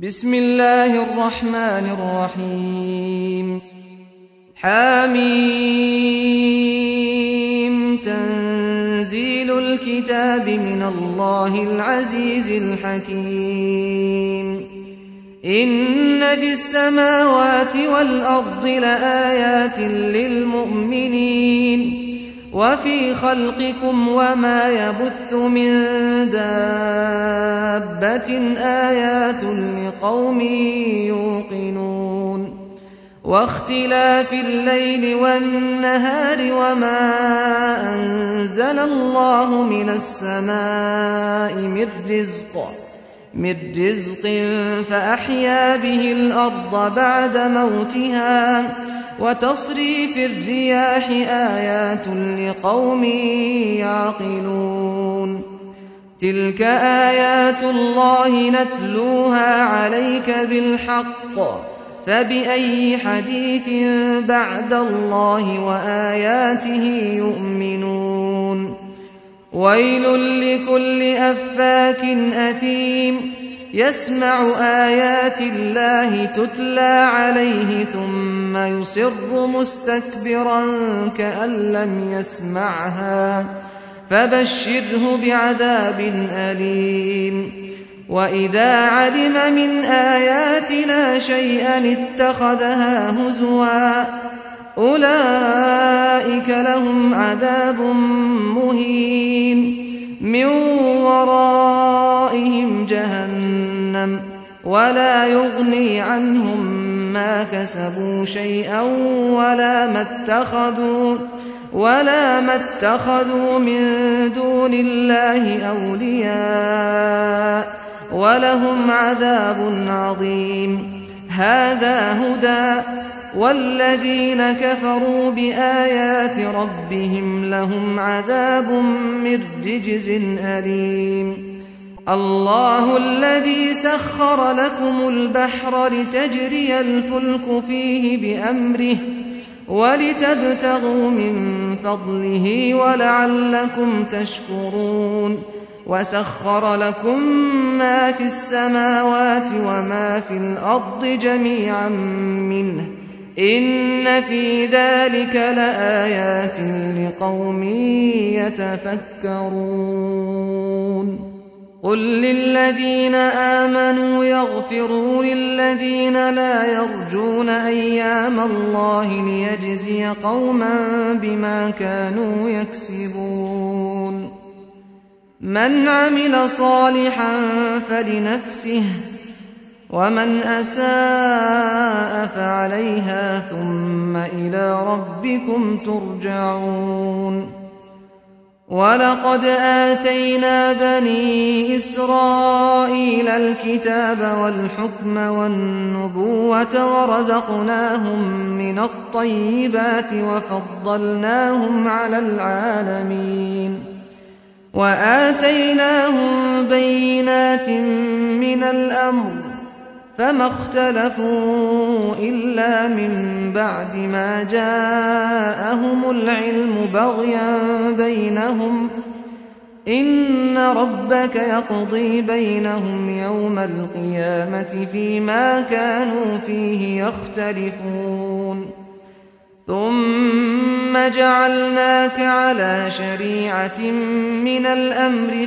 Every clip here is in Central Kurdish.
بسم الله الرحمن الرحيم حميم تنزيل الكتاب من الله العزيز الحكيم إن في السماوات والأرض لآيات للمؤمنين وفي خلقكم وما يبث من دابة آيات لقوم يوقنون واختلاف الليل والنهار وما أنزل الله من السماء من رزق فأحيا به الأرض بعد موتها وتصريف الرياح آيات لقوم يعقلون تلك آيات الله نتلوها عليك بالحق فبأي حديث بعد الله وآياته يؤمنون ويل لكل أفاك أثيم يسمع آيات الله تتلى عليه ثم يصر مستكبرا كأن لم يسمعها فبشره بعذاب أليم وإذا علم من آياتنا شيئا اتخذها هزوا أولئك لهم عذاب مهين من ورائهم جهنم ولا يغني عنهم ما كسبوا شيئا ولا ما اتخذوا من دون الله أولياء ولهم عذاب عظيم هذا هدى والذين كفروا بآيات ربهم لهم عذاب من رجز أليم الله الذي سخر لكم البحر لتجري الفلك فيه بأمره ولتبتغوا من فضله ولعلكم تشكرون وسخر لكم ما في السماوات وما في الأرض جميعا منه إن في ذلك لآيات لقوم يتفكرون قل للذين آمنوا يغفروا للذين لا يرجون أيام الله ليجزي قوما بما كانوا يكسبون من عمل صالحا فلنفسه ومن أساء فعليها ثم إلى ربكم ترجعون ولقد آتينا بني إسرائيل الكتاب والحكم والنبوة ورزقناهم من الطيبات وفضلناهم على العالمين وآتيناهم بينات من الأمر فما اختلفوا إلا من بعد ما جاءهم العلم بغيا بينهم إن ربك يقضي بينهم يوم القيامة فيما كانوا فيه يختلفون ثم جعلناك على شريعة من الأمر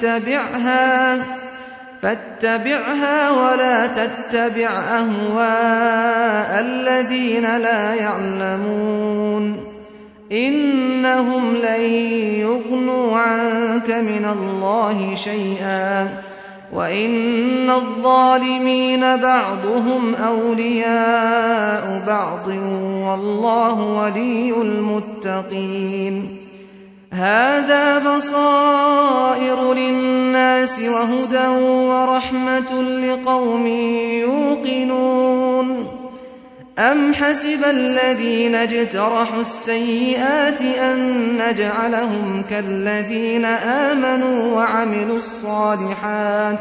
فاتبعها ولا تتبع أهواء الذين لا يعلمون إنهم لن يغنوا عنك من الله شيئا وإن الظالمين بعضهم أولياء بعض والله ولي المتقين هذا بصائر للناس وهدى ورحمة لقوم يوقنون أم حسب الذين اجترحوا السيئات أن نجعلهم كالذين آمنوا وعملوا الصالحات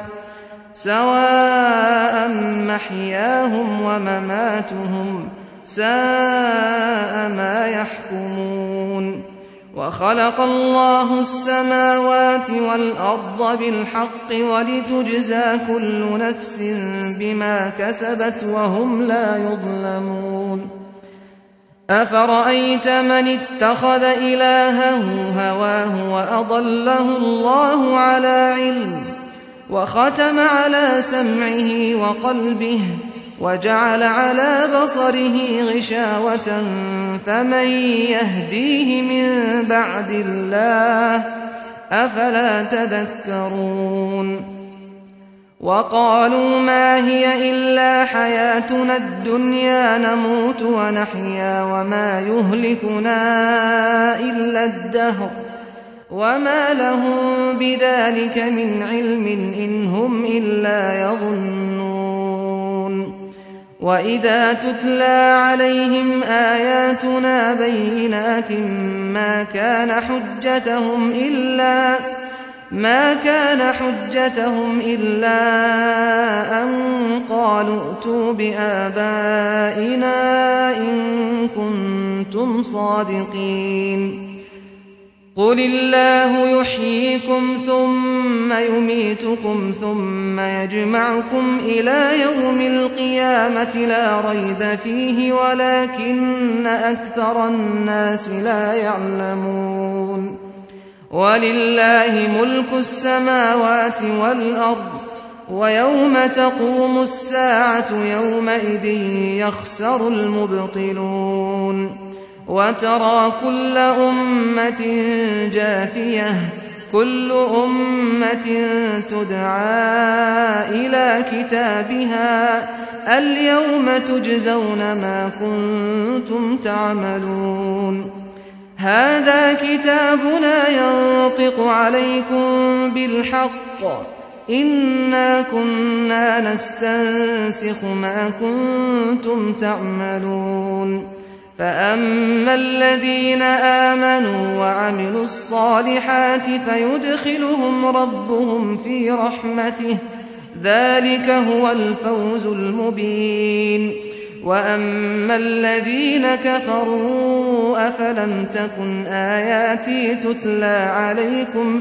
سواء محياهم ومماتهم ساء ما يحكمون وخلق الله السماوات والأرض بالحق ولتجزى كل نفس بما كسبت وهم لا يظلمون أفرأيت من اتخذ إلهه هواه وأضله الله على علم وختم على سمعه وقلبه وجعل على بصره غشاوة فمن يهديه من بعد الله أفلا تذكرون وقالوا ما هي إلا حياتنا الدنيا نموت ونحيا وما يهلكنا إلا الدهر وما لهم بذلك من علم إن هم إلا يظنون وإذا تتلى عليهم آياتنا بينات ما كان حجتهم إلا أن قالوا ائتوا بآبائنا إن كنتم صادقين قل الله يحييكم ثم يميتكم ثم يجمعكم إلى يوم القيامة لا ريب فيه ولكن أكثر الناس لا يعلمون ولله ملك السماوات والأرض ويوم تقوم الساعة يومئذ يخسر المبطلون وترى كل أمة جاثية كل أمة تدعى إلى كتابها اليوم تجزون ما كنتم تعملون هذا كتابنا ينطق عليكم بالحق إنا كنا نستنسخ ما كنتم تعملون فأما الذين آمنوا وعملوا الصالحات فيدخلهم ربهم في رحمته ذلك هو الفوز المبين وأما الذين كفروا أفلم تكن آياتي تتلى عليكم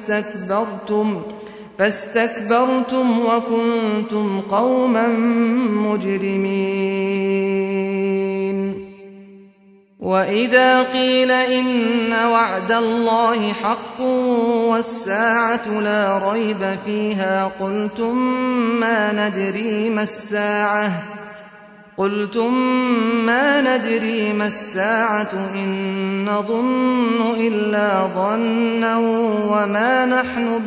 فاستكبرتم وكنتم قوما مجرمين وإذا قيل إن وعد الله حق والساعة لا ريب فيها قلتم ما ندري ما الساعة إن نظن إلا ظنا وما نحن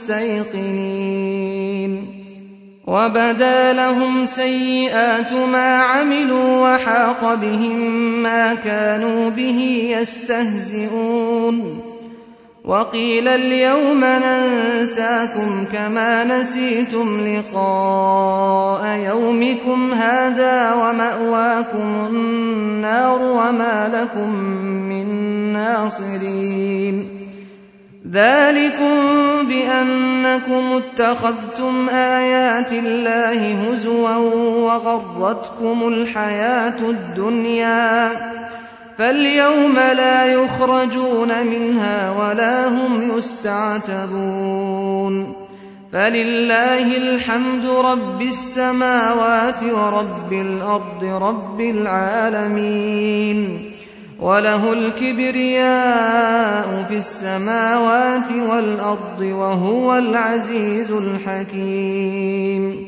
بمستيقنين وبدا لهم سيئات ما عملوا وحاق بهم ما كانوا به يستهزئون وقيل اليوم ننساكم كما نسيتم لقاء يومكم هذا ومأواكم النار وما لكم من ناصرين ذلكم بأنكم اتخذتم آيات الله هزوا وغرتكم الحياة الدنيا فاليوم لا يخرجون منها ولا هم يستعتبون فلله الحمد رب السماوات ورب الأرض رب العالمين وله الكبرياء في السماوات والأرض وهو العزيز الحكيم